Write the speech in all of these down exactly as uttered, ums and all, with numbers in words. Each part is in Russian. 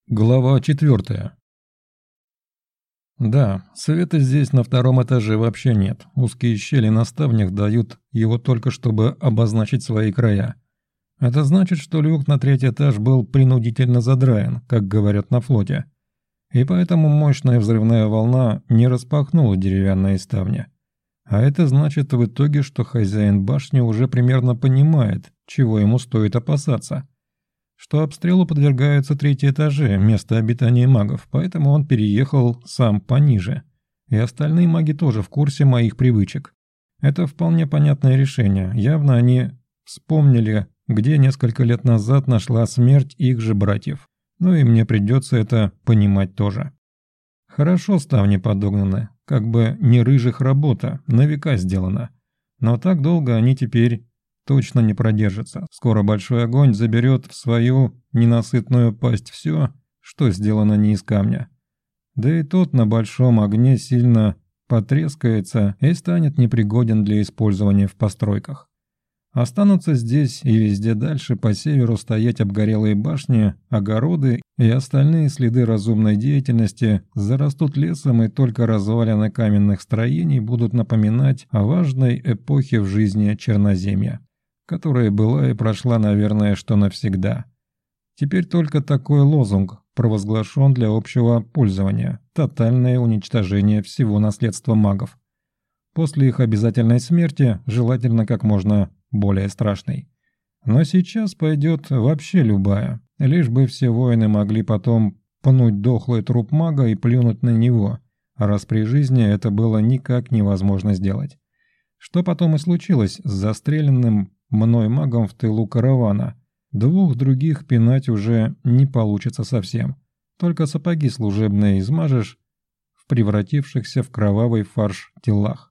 Глава четвертая. Да, света здесь на втором этаже вообще нет. Узкие щели на ставнях дают его только чтобы обозначить свои края. Это значит, что люк на третий этаж был принудительно задраен, как говорят на флоте. И поэтому мощная взрывная волна не распахнула деревянные ставни. А это значит в итоге, что хозяин башни уже примерно понимает, чего ему стоит опасаться. Что обстрелу подвергаются третьи этажи, место обитания магов, поэтому он переехал сам пониже. И остальные маги тоже в курсе моих привычек. Это вполне понятное решение. Явно они вспомнили, где несколько лет назад нашла смерть их же братьев. Ну и мне придется это понимать тоже. Хорошо ставни подогнаны, как бы не рыжих работа, на века сделана. Но так долго они теперь точно не продержится. Скоро большой огонь заберет в свою ненасытную пасть все, что сделано не из камня. Да и тот на большом огне сильно потрескается и станет непригоден для использования в постройках. Останутся здесь и везде дальше по северу стоять обгорелые башни, огороды и остальные следы разумной деятельности зарастут лесом, и только развалины каменных строений будут напоминать о важной эпохе в жизни Черноземья, которая была и прошла, наверное, что навсегда. Теперь только такой лозунг провозглашен для общего пользования – тотальное уничтожение всего наследства магов. После их обязательной смерти, желательно как можно более страшной. Но сейчас пойдет вообще любая, лишь бы все воины могли потом пнуть дохлый труп мага и плюнуть на него, раз при жизни это было никак невозможно сделать. Что потом и случилось с застреленным мной магом в тылу каравана. Двух других пинать уже не получится совсем. Только сапоги служебные измажешь в превратившихся в кровавый фарш телах.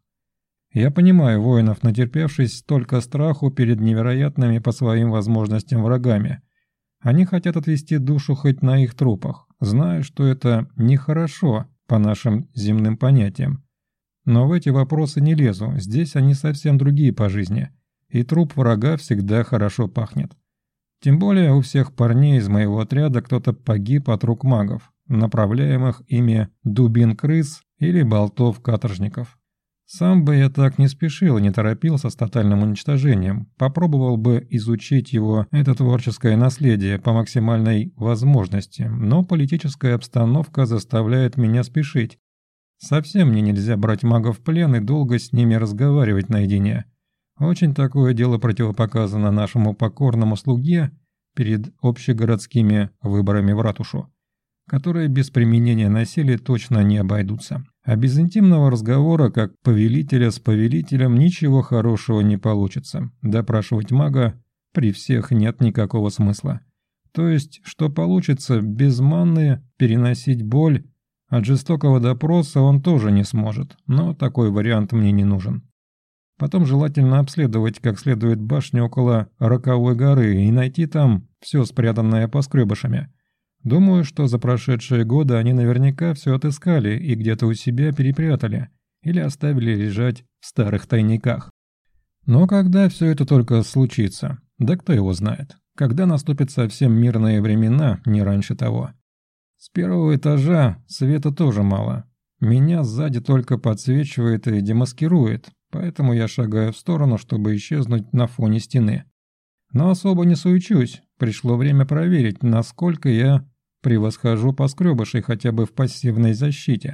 Я понимаю воинов, натерпевшись столько страху перед невероятными по своим возможностям врагами. Они хотят отвести душу хоть на их трупах, зная, что это нехорошо по нашим земным понятиям. Но в эти вопросы не лезу, здесь они совсем другие по жизни. И труп врага всегда хорошо пахнет. Тем более у всех парней из моего отряда кто-то погиб от рук магов, направляемых ими дубин-крыс или болтов-каторжников. Сам бы я так не спешил и не торопился с тотальным уничтожением, попробовал бы изучить его, это творческое наследие, по максимальной возможности, но политическая обстановка заставляет меня спешить. Совсем мне нельзя брать магов в плен и долго с ними разговаривать наедине. Очень такое дело противопоказано нашему покорному слуге перед общегородскими выборами в ратушу, которые без применения насилия точно не обойдутся. А без интимного разговора, как повелителя с повелителем, ничего хорошего не получится. Допрашивать мага при всех нет никакого смысла. То есть, что получится, без манны переносить боль от жестокого допроса он тоже не сможет, но такой вариант мне не нужен. Потом желательно обследовать как следует башню около Роковой горы и найти там все спрятанное поскребышами. Думаю, что за прошедшие годы они наверняка все отыскали и где-то у себя перепрятали или оставили лежать в старых тайниках. Но когда все это только случится, да кто его знает, когда наступят совсем мирные времена, не раньше того. С первого этажа света тоже мало. Меня сзади только подсвечивает и демаскирует, поэтому я шагаю в сторону, чтобы исчезнуть на фоне стены. Но особо не суечусь, пришло время проверить, насколько я превосхожу поскребышей хотя бы в пассивной защите.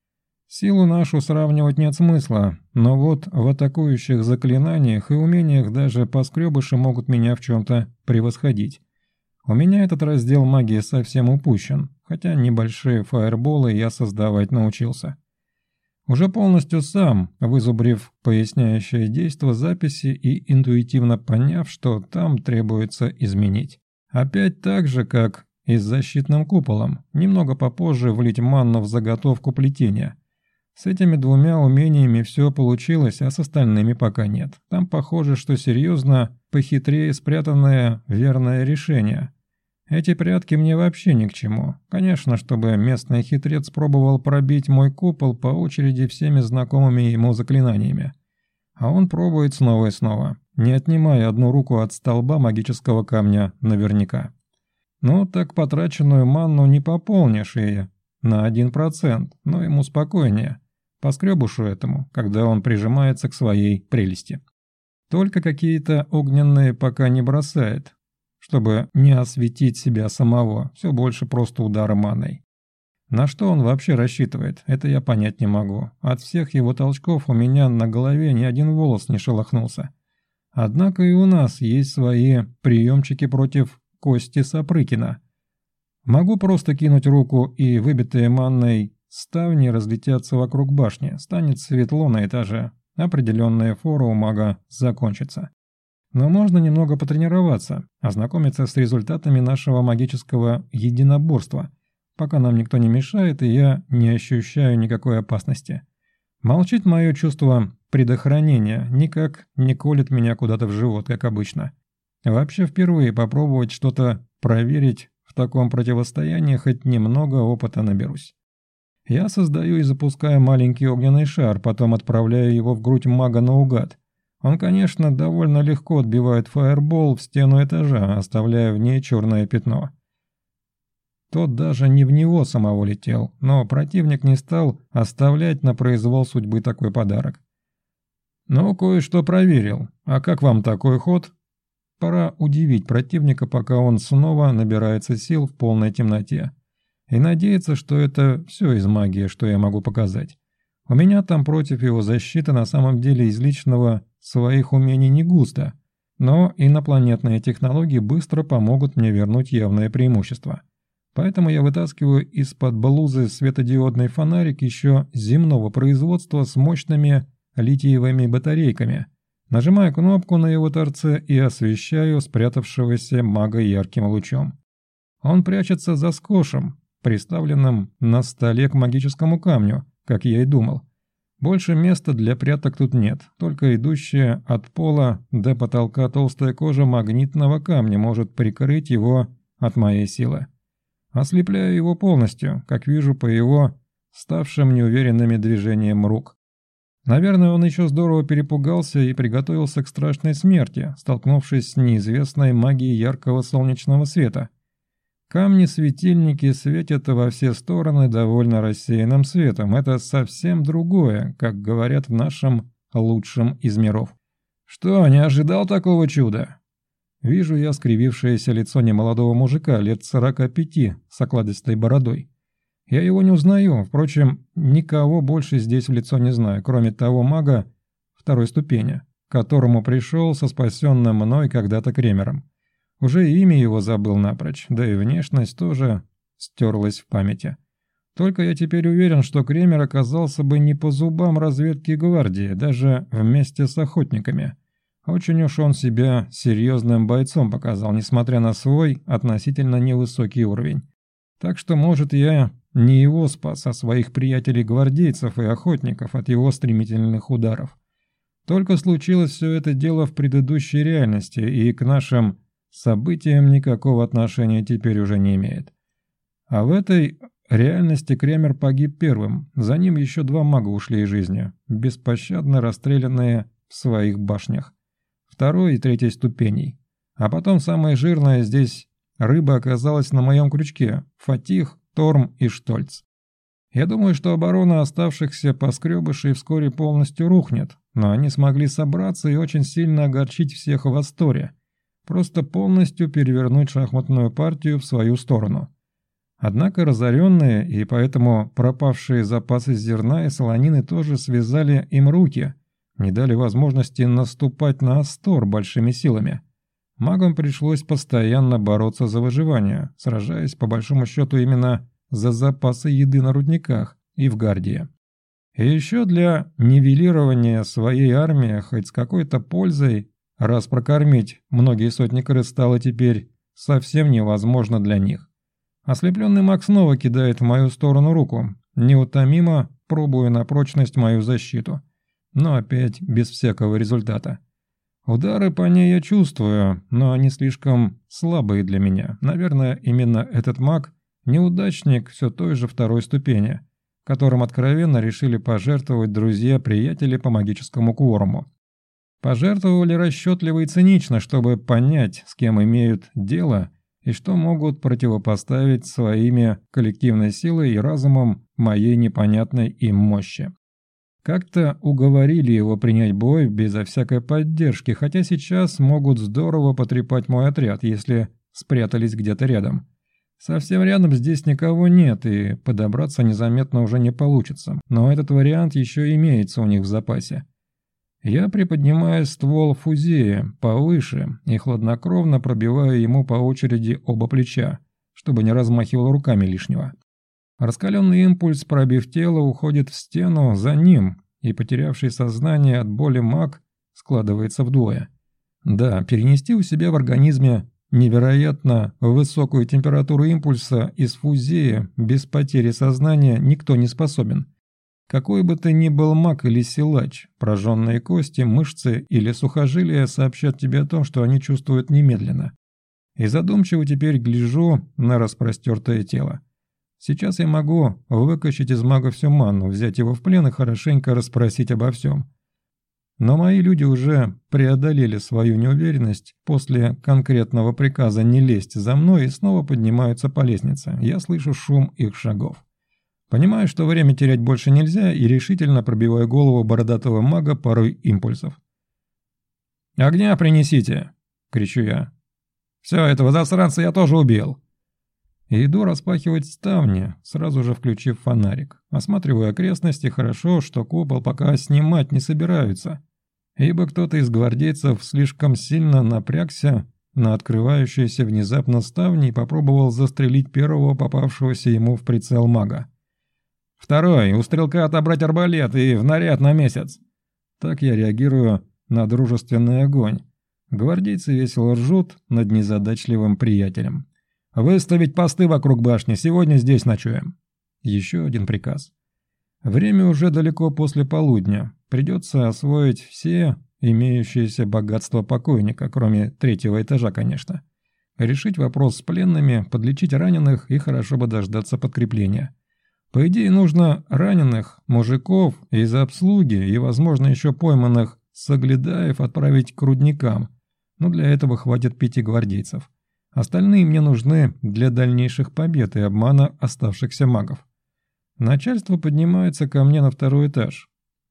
Силу нашу сравнивать нет смысла, но вот в атакующих заклинаниях и умениях даже поскребыши могут меня в чем-то превосходить. У меня этот раздел магии совсем упущен, хотя небольшие фаерболы я создавать научился. Уже полностью сам, вызубрив поясняющее действо записи и интуитивно поняв, что там требуется изменить. Опять так же, как и с защитным куполом, немного попозже влить манну в заготовку плетения. С этими двумя умениями все получилось, а с остальными пока нет. Там похоже, что серьезно похитрее спрятанное верное решение. Эти прятки мне вообще ни к чему. Конечно, чтобы местный хитрец пробовал пробить мой купол по очереди всеми знакомыми ему заклинаниями. А он пробует снова и снова, не отнимая одну руку от столба магического камня наверняка. Ну, так потраченную манну не пополнишь и на один процент, но ему спокойнее, по скребушу этому, когда он прижимается к своей прелести. Только какие-то огненные пока не бросает, чтобы не осветить себя самого, все больше просто удара маной. На что он вообще рассчитывает, это я понять не могу. От всех его толчков у меня на голове ни один волос не шелохнулся. Однако и у нас есть свои приемчики против Кости Сапрыкина. Могу просто кинуть руку, и выбитые манной ставни разлетятся вокруг башни, станет светло на этаже. Определенная фора у мага закончится. Но можно немного потренироваться, ознакомиться с результатами нашего магического единоборства, пока нам никто не мешает и я не ощущаю никакой опасности. Молчит мое чувство предохранения, никак не колет меня куда-то в живот, как обычно. Вообще впервые попробовать что-то проверить в таком противостоянии, хоть немного опыта наберусь. Я создаю и запускаю маленький огненный шар, потом отправляю его в грудь мага наугад. Он, конечно, довольно легко отбивает фаербол в стену этажа, оставляя в ней черное пятно. Тот даже не в него самого летел, но противник не стал оставлять на произвол судьбы такой подарок. «Ну, кое-что проверил. А как вам такой ход?» Пора удивить противника, пока он снова набирается сил в полной темноте. И надеяться, что это все из магии, что я могу показать. У меня там против его защиты на самом деле из личного своих умений не густо, но инопланетные технологии быстро помогут мне вернуть явное преимущество. Поэтому я вытаскиваю из-под блузы светодиодный фонарик еще земного производства с мощными литиевыми батарейками. Нажимаю кнопку на его торце и освещаю спрятавшегося мага ярким лучом. Он прячется за скошем, приставленным на столе к магическому камню, как я и думал. Больше места для пряток тут нет, только идущая от пола до потолка толстая кожа магнитного камня может прикрыть его от моей силы. Ослепляю его полностью, как вижу по его ставшим неуверенными движениям рук. Наверное, он еще здорово перепугался и приготовился к страшной смерти, столкнувшись с неизвестной магией яркого солнечного света. Камни-светильники светят во все стороны довольно рассеянным светом. Это совсем другое, как говорят в нашем лучшем из миров. «Что, не ожидал такого чуда?» Вижу я скривившееся лицо немолодого мужика лет сорока пяти с окладистой бородой. Я его не узнаю, впрочем, никого больше здесь в лицо не знаю, кроме того мага второй ступени, к которому пришел со спасенным мной когда-то Кремером. Уже и имя его забыл напрочь, да и внешность тоже стерлась в памяти. Только я теперь уверен, что Кремер оказался бы не по зубам разведки гвардии, даже вместе с охотниками. Очень уж он себя серьезным бойцом показал, несмотря на свой относительно невысокий уровень. Так что, может, я не его спас, а своих приятелей-гвардейцев и охотников от его стремительных ударов. Только случилось все это дело в предыдущей реальности, и к нашим событиям никакого отношения теперь уже не имеет. А в этой реальности Кремер погиб первым, за ним еще два мага ушли из жизни, беспощадно расстрелянные в своих башнях, второй и третьей ступеней. А потом самая жирная здесь рыба оказалась на моем крючке – Фатих, Торм и Штольц. Я думаю, что оборона оставшихся поскребышей вскоре полностью рухнет, но они смогли собраться и очень сильно огорчить всех в Асторе, просто полностью перевернуть шахматную партию в свою сторону. Однако разоренные и поэтому пропавшие запасы зерна и солонины тоже связали им руки, не дали возможности наступать на Астор большими силами. Магам пришлось постоянно бороться за выживание, сражаясь по большому счету именно за запасы еды на рудниках и в Гардии. И еще для нивелирования своей армии хоть с какой-то пользой, раз прокормить многие сотни крыс стало теперь совсем невозможно для них. Ослепленный маг снова кидает в мою сторону руку, неутомимо пробуя на прочность мою защиту, но опять без всякого результата. Удары по ней я чувствую, но они слишком слабые для меня. Наверное, именно этот маг – неудачник все той же второй ступени, которым откровенно решили пожертвовать друзья-приятели по магическому кворуму. Пожертвовали расчетливо и цинично, чтобы понять, с кем имеют дело, и что могут противопоставить своими коллективной силой и разумом моей непонятной им мощи. Как-то уговорили его принять бой безо всякой поддержки, хотя сейчас могут здорово потрепать мой отряд, если спрятались где-то рядом. Совсем рядом здесь никого нет, и подобраться незаметно уже не получится, но этот вариант еще имеется у них в запасе. Я приподнимаю ствол фузея повыше и хладнокровно пробиваю ему по очереди оба плеча, чтобы не размахивал руками лишнего. Раскаленный импульс, пробив тело, уходит в стену за ним, и потерявший сознание от боли маг складывается вдвое. Да, перенести у себя в организме невероятно высокую температуру импульса из фузея без потери сознания никто не способен. Какой бы ты ни был маг или силач, прожженные кости, мышцы или сухожилия сообщат тебе о том, что они чувствуют немедленно. И задумчиво теперь гляжу на распростертое тело. Сейчас я могу выкачать из мага всю манну, взять его в плен и хорошенько расспросить обо всем. Но мои люди уже преодолели свою неуверенность после конкретного приказа не лезть за мной и снова поднимаются по лестнице. Я слышу шум их шагов. Понимаю, что время терять больше нельзя, и решительно пробиваю голову бородатого мага парой импульсов. «Огня принесите!» — кричу я. «Все, этого засранца я тоже убил!» И иду распахивать ставни, сразу же включив фонарик. Осматриваю окрестности, хорошо, что купол пока снимать не собираются, ибо кто-то из гвардейцев слишком сильно напрягся на открывающиеся внезапно ставни и попробовал застрелить первого попавшегося ему в прицел мага. «Второй, у стрелка отобрать арбалет и в наряд на месяц!» Так я реагирую на дружественный огонь. Гвардейцы весело ржут над незадачливым приятелем. «Выставить посты вокруг башни, сегодня здесь ночуем». Еще один приказ. Время уже далеко после полудня. Придется освоить все имеющиеся богатства покойника, кроме третьего этажа, конечно. Решить вопрос с пленными, подлечить раненых и хорошо бы дождаться подкрепления. По идее, нужно раненых, мужиков из обслуги и, возможно, еще пойманных соглядаев отправить к рудникам, но для этого хватит пяти гвардейцев. Остальные мне нужны для дальнейших побед и обмана оставшихся магов. Начальство поднимается ко мне на второй этаж,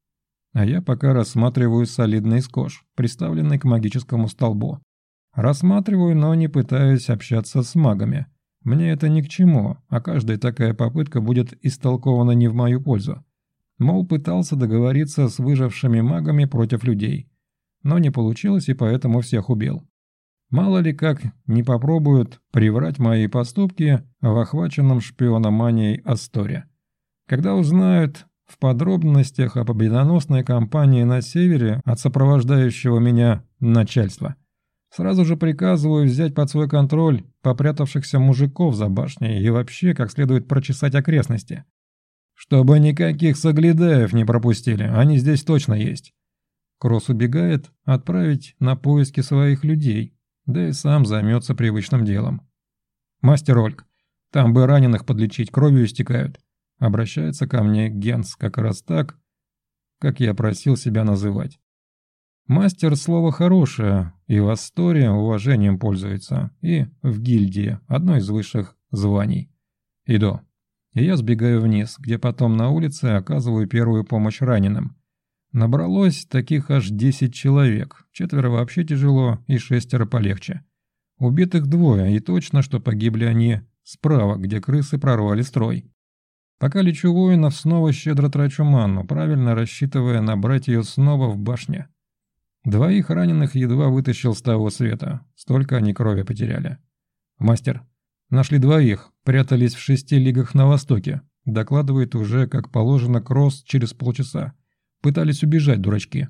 а я пока рассматриваю солидный скош, приставленный к магическому столбу. Рассматриваю, но не пытаюсь общаться с магами. Мне это ни к чему, а каждая такая попытка будет истолкована не в мою пользу. Мол, пытался договориться с выжившими магами против людей, но не получилось и поэтому всех убил. Мало ли как не попробуют приврать мои поступки в охваченном шпиономанией Асторе. Когда узнают в подробностях о победоносной кампании на севере от сопровождающего меня начальства, сразу же приказываю взять под свой контроль попрятавшихся мужиков за башней и вообще как следует прочесать окрестности. Чтобы никаких соглядаев не пропустили, они здесь точно есть. Кросс убегает отправить на поиски своих людей, да и сам займется привычным делом. «Мастер Ольг, там бы раненых подлечить, кровью истекают». Обращается ко мне Генс как раз так, как я просил себя называть. Мастер слово хорошее, и в Асторе уважением пользуется, и в гильдии, одно из высших званий. Иду. И я сбегаю вниз, где потом на улице оказываю первую помощь раненым. Набралось таких аж десять человек, четверо вообще тяжело и шестеро полегче. Убитых двое, и точно, что погибли они справа, где крысы прорвали строй. Пока лечу воинов, снова щедро трачу манну, правильно рассчитывая набрать ее снова в башне. Двоих раненых едва вытащил с того света, столько они крови потеряли. «Мастер, нашли двоих, прятались в шести лигах на востоке», докладывает уже, как положено, Кросс через полчаса. Пытались убежать, дурачки.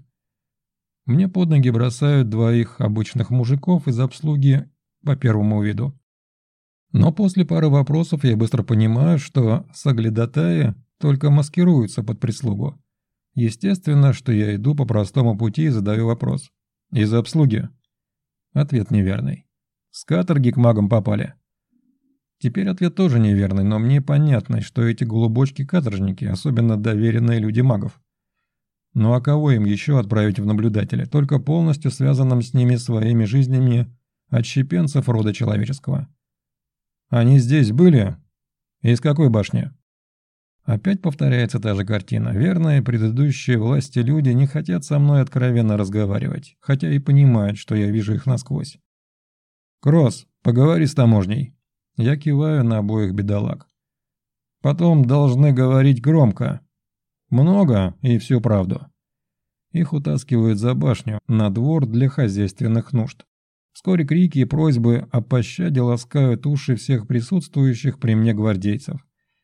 Мне под ноги бросают двоих обычных мужиков из обслуги по первому виду. Но после пары вопросов я быстро понимаю, что соглядатаи только маскируются под прислугу. Естественно, что я иду по простому пути и задаю вопрос. «Из обслуги?» Ответ неверный. «С каторги к магам попали?» Теперь ответ тоже неверный, но мне понятно, что эти голубочки-каторжники, особенно доверенные люди магов. Ну а кого им еще отправить в наблюдатели, только полностью связанным с ними своими жизнями отщепенцев рода человеческого? Они здесь были? Из какой башни?» Опять повторяется та же картина. Верные предыдущие власти люди не хотят со мной откровенно разговаривать, хотя и понимают, что я вижу их насквозь. «Кросс, поговори с таможней». Я киваю на обоих бедолаг. «Потом должны говорить громко. Много и всю правду». Их утаскивают за башню, на двор для хозяйственных нужд. Вскоре крики и просьбы о пощаде ласкают уши всех присутствующих при мне гвардейцев.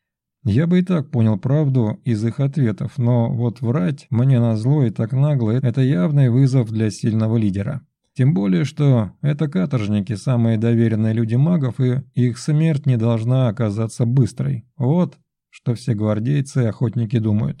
Я бы и так понял правду из их ответов, но вот врать мне назло и так нагло – это явный вызов для сильного лидера. Тем более, что это каторжники, самые доверенные люди магов, и их смерть не должна оказаться быстрой. Вот что все гвардейцы и охотники думают.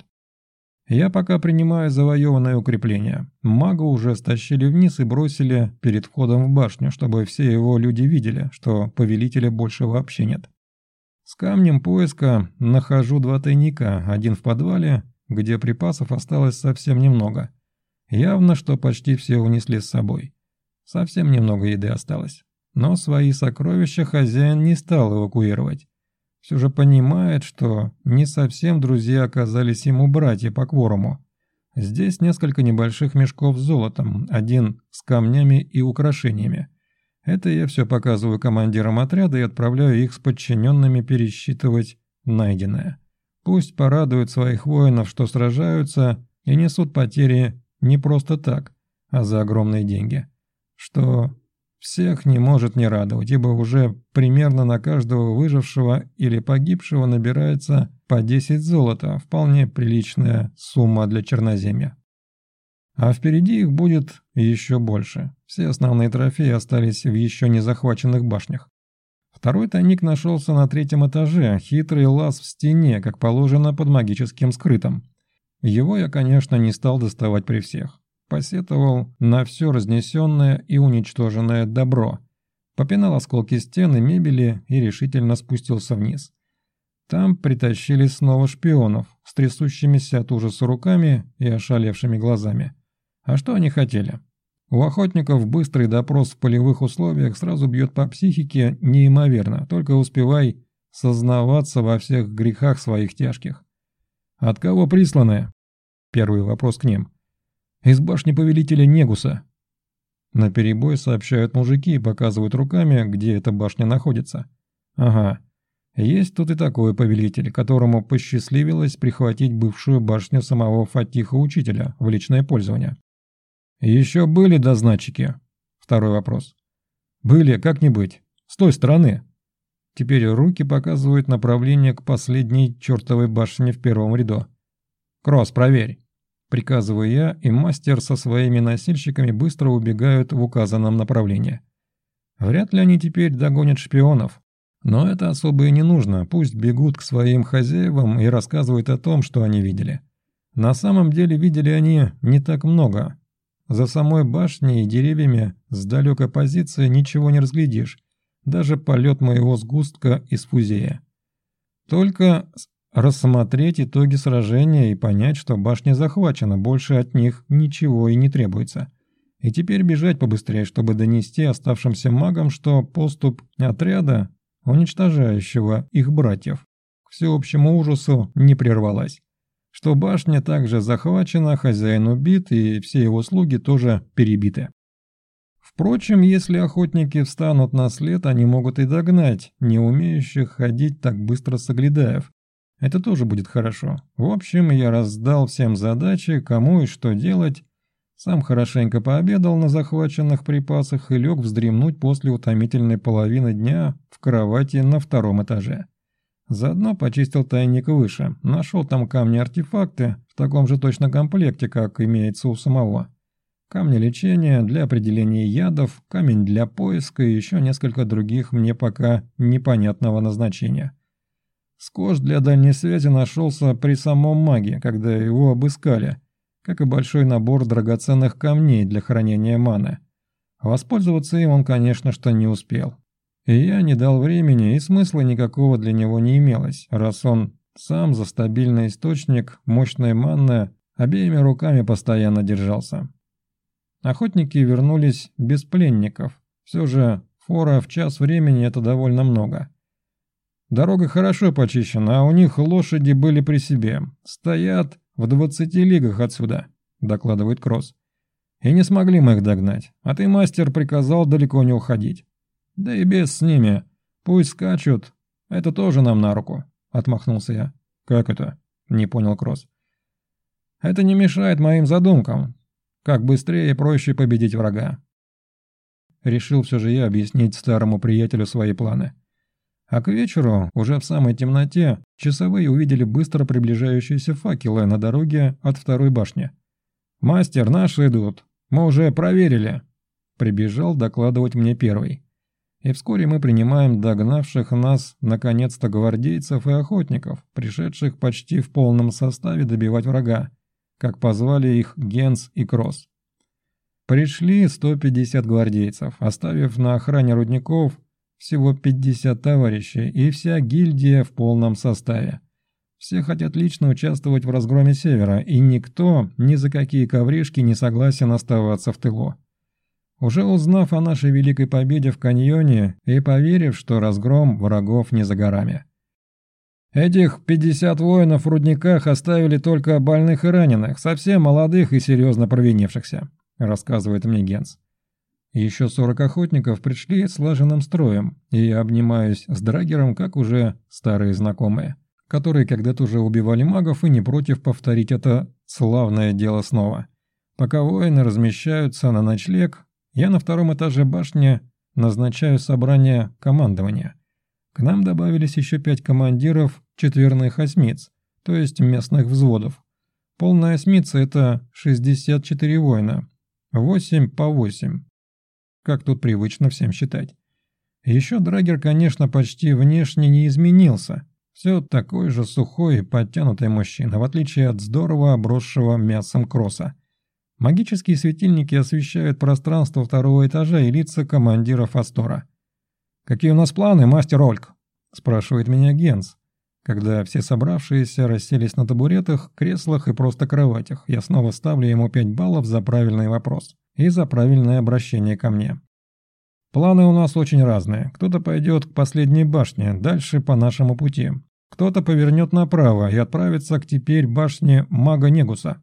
Я пока принимаю завоеванное укрепление. Мага уже стащили вниз и бросили перед входом в башню, чтобы все его люди видели, что повелителя больше вообще нет. С камнем поиска нахожу два тайника, один в подвале, где припасов осталось совсем немного. Явно, что почти все унесли с собой. Совсем немного еды осталось. Но свои сокровища хозяин не стал эвакуировать. Все же понимает, что не совсем друзья оказались ему братья по кворуму. Здесь несколько небольших мешков с золотом, один с камнями и украшениями. Это я все показываю командирам отряда и отправляю их с подчиненными пересчитывать найденное. Пусть порадуют своих воинов, что сражаются и несут потери не просто так, а за огромные деньги. Что всех не может не радовать, ибо уже примерно на каждого выжившего или погибшего набирается по десять золота, вполне приличная сумма для черноземья. А впереди их будет еще больше. Все основные трофеи остались в еще не захваченных башнях. Второй тайник нашелся на третьем этаже, хитрый лаз в стене, как положено под магическим скрытом. Его я, конечно, не стал доставать при всех. Посетовал на все разнесенное и уничтоженное добро, попинал осколки стен и мебели и решительно спустился вниз. Там притащили снова шпионов с трясущимися от ужаса руками и ошалевшими глазами. А что они хотели? У охотников быстрый допрос в полевых условиях сразу бьет по психике неимоверно, только успевай сознаваться во всех грехах своих тяжких. От кого присланы? Первый вопрос к ним. Из башни повелителя Негуса. Наперебой сообщают мужики и показывают руками, где эта башня находится. Ага, есть тут и такой повелитель, которому посчастливилось прихватить бывшую башню самого Фатиха-учителя в личное пользование. Еще были дозначики? Второй вопрос. Были, как не быть. С той стороны. Теперь руки показывают направление к последней чертовой башне в первом ряду. Кросс, проверь. Приказываю я, и мастер со своими носильщиками быстро убегают в указанном направлении. Вряд ли они теперь догонят шпионов. Но это особо и не нужно, пусть бегут к своим хозяевам и рассказывают о том, что они видели. На самом деле видели они не так много. За самой башней и деревьями с далекой позиции ничего не разглядишь, даже полет моего сгустка из фузея. Только рассмотреть итоги сражения и понять, что башня захвачена, больше от них ничего и не требуется. И теперь бежать побыстрее, чтобы донести оставшимся магам, что поступь отряда, уничтожающего их братьев, к всеобщему ужасу не прервалась. Что башня также захвачена, хозяин убит и все его слуги тоже перебиты. Впрочем, если охотники встанут на след, они могут и догнать не умеющих ходить так быстро соглядаев. Это тоже будет хорошо. В общем, я раздал всем задачи, кому и что делать. Сам хорошенько пообедал на захваченных припасах и лег вздремнуть после утомительной половины дня в кровати на втором этаже. Заодно почистил тайник выше, нашел там камни-артефакты в таком же точно комплекте, как имеется у самого. Камни лечения для определения ядов, камень для поиска и еще несколько других мне пока непонятного назначения. Скотч для дальней связи нашелся при самом маге, когда его обыскали, как и большой набор драгоценных камней для хранения маны. Воспользоваться им он, конечно, что не успел. И я не дал времени, и смысла никакого для него не имелось, раз он сам за стабильный источник мощной маны обеими руками постоянно держался. Охотники вернулись без пленников. Все же фора в час времени – это довольно много. Дорога хорошо почищена, а у них лошади были при себе. Стоят в двадцати лигах отсюда», — докладывает Кросс. «И не смогли мы их догнать, а ты, мастер, приказал далеко не уходить. Да и без с ними. Пусть скачут, это тоже нам на руку», — отмахнулся я. «Как это?» — не понял Кросс. «Это не мешает моим задумкам. Как быстрее и проще победить врага». Решил все же я объяснить старому приятелю свои планы. А к вечеру, уже в самой темноте, часовые увидели быстро приближающиеся факелы на дороге от второй башни. «Мастер, наши идут. Мы уже проверили», — прибежал докладывать мне первый. И вскоре мы принимаем догнавших нас, наконец-то, гвардейцев и охотников, пришедших почти в полном составе добивать врага, как позвали их Генс и Кросс. Пришли сто пятьдесят гвардейцев, оставив на охране рудников всего пятьдесят товарищей, и вся гильдия в полном составе. Все хотят лично участвовать в разгроме Севера, и никто ни за какие ковришки не согласен оставаться в тылу. Уже узнав о нашей великой победе в каньоне и поверив, что разгром врагов не за горами. «Этих пятьдесят воинов в рудниках оставили только больных и раненых, совсем молодых и серьезно провинившихся», — рассказывает мне Генс. Еще сорок охотников пришли слаженным строем, и я обнимаюсь с Драгером, как уже старые знакомые, которые когда-то уже убивали магов и не против повторить это славное дело снова. Пока воины размещаются на ночлег, я на втором этаже башни назначаю собрание командования. К нам добавились еще пять командиров четверных осьмиц, то есть местных взводов. Полная осьмица – это шестьдесят четыре воина, восемь по восемь. Как тут привычно всем считать. Еще Драгер, конечно, почти внешне не изменился. Все такой же сухой и подтянутый мужчина, в отличие от здорово обросшего мясом Кросса. Магические светильники освещают пространство второго этажа и лица командиров Астора. «Какие у нас планы, мастер Ольг?» – спрашивает меня Генс, когда все собравшиеся расселись на табуретах, креслах и просто кроватях. Я снова ставлю ему пять баллов за правильный вопрос и за правильное обращение ко мне. Планы у нас очень разные. Кто-то пойдет к последней башне, дальше по нашему пути. Кто-то повернет направо и отправится к теперь башне мага Негуса.